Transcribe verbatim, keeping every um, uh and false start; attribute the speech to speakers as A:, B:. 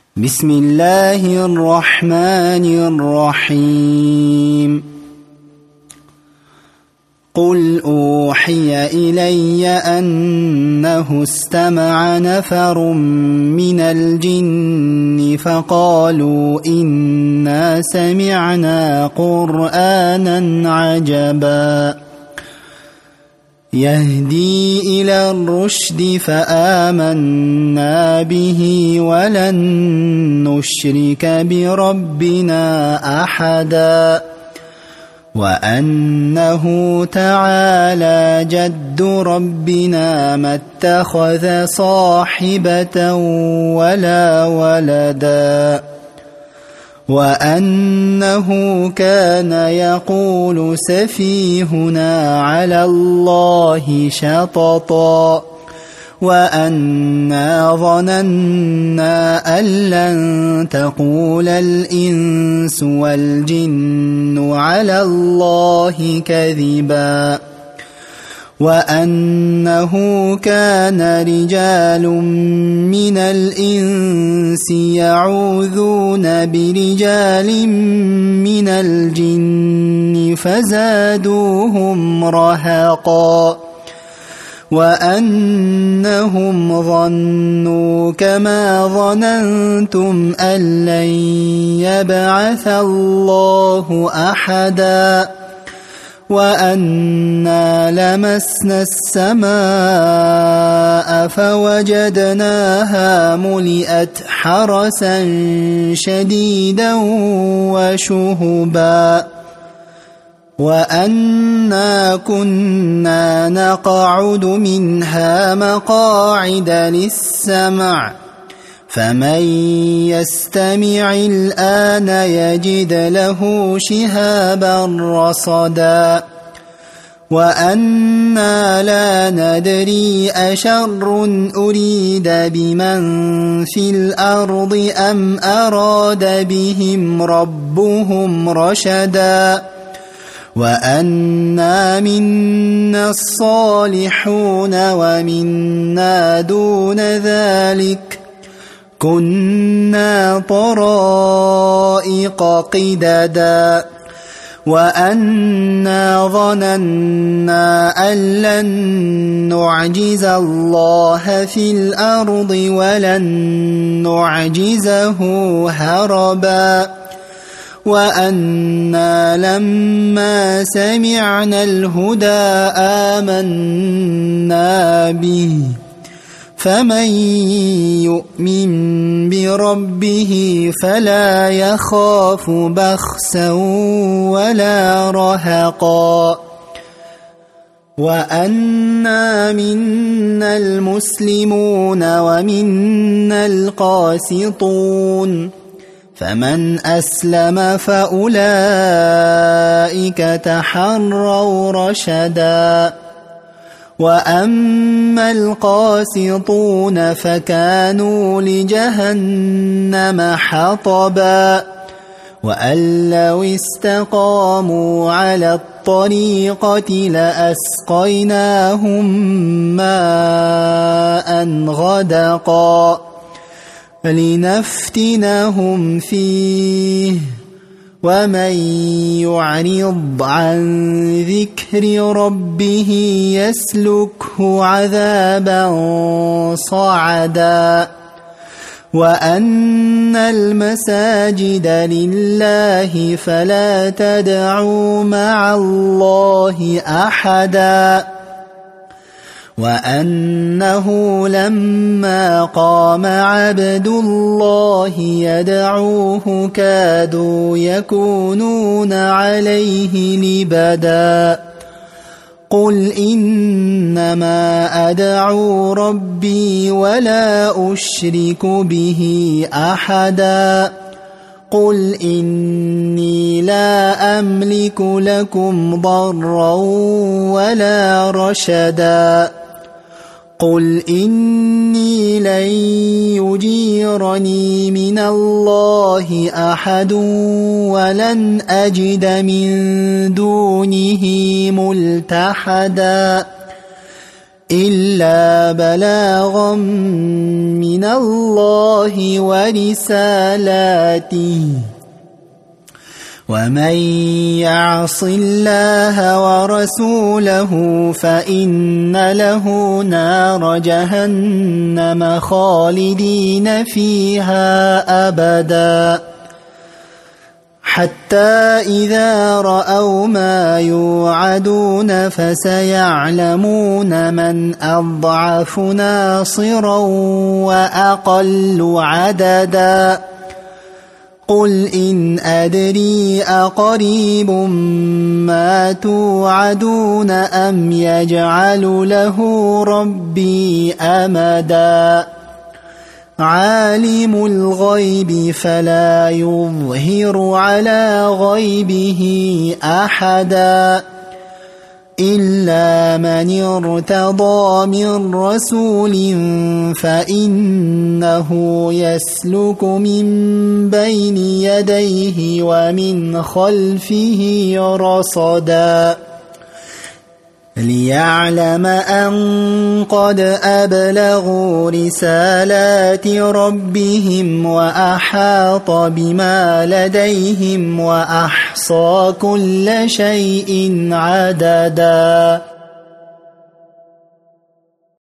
A: بسم الله الرحمن الرحيم قل أوحي إلي أنه استمع نفر من الجن فقالوا إنا سمعنا قرآنا عجبا يهدي إلى الرشد فآمنا به ولن نشرك بربنا أحدا وأنه تعالى جد ربنا ما اتخذ صاحبة ولا ولدا وأنه كان يقول سفيهنا على الله شططا وأنا ظننا أن لن تقول الإنس والجن على الله كذبا وأنه كان رجال من الإنس يعوذون برجال من الجن فزادوهم رهقا وأنهم ظنوا كما ظننتم أن لن يبعث الله أحدا وأنا لمسنا السماء فوجدناها ملئت حرسا شديدا وشهبا وأنا كنا نقعد منها مقاعد للسمع فمن يستمع الآن يجد له شهابا رصدا وأنا لا ندري أشر أريد بمن في الأرض أم أراد بهم ربهم رشدا وأنا منا الصالحون ومنا دون ذلك كنا طرائق قددا وأنا ظننا أن لن نعجز الله في الأرض ولن نعجزه هربا وأنا لما سمعنا الهدى آمنا به فمن يؤمن بربه فلا يخاف بخسا ولا رهقا وأنا منا المسلمون ومنا القاسطون فمن أسلم فأولئك تحروا رشدا وأما القاسطون فكانوا لجهنم حطبا وأن لو استقاموا على الطريقة لأسقيناهم ماء غدقا لنفتنهم فيه ومن يعرض عن ذكر ربه يسلكه عذابا صعدا وأن المساجد لله فلا تدعوا مع الله أحدا وأنه لما قام عبد الله يدعوه كادوا يكونون عليه لبدا قل إنما أدعو ربي ولا أشرك به أحدا قل إني لا أملك لكم ضرا ولا رشدا قل إني لن يجيرني من الله أحد ولن أجد من دونه ملتحدا إلا بلاغا من الله ورسالاته ومن يعص الله ورسوله فإن له نار جهنم خالدين فيها أبدا حتى إذا رأوا ما يوعدون فسيعلمون من أضعف ناصرا وأقل عددا قل إن أدري أقريب ما توعدون أم يجعل له ربي أمدا عالم الغيب فلا يظهر على غيبه أحدا إلا من ارتضى من رسول فإنه يسلك من بين يديه ومن خلفه رصدا ليعلم أن قد أبلغوا رسالات ربهم وأحاط بما لديهم وأحصى كل شيء عددا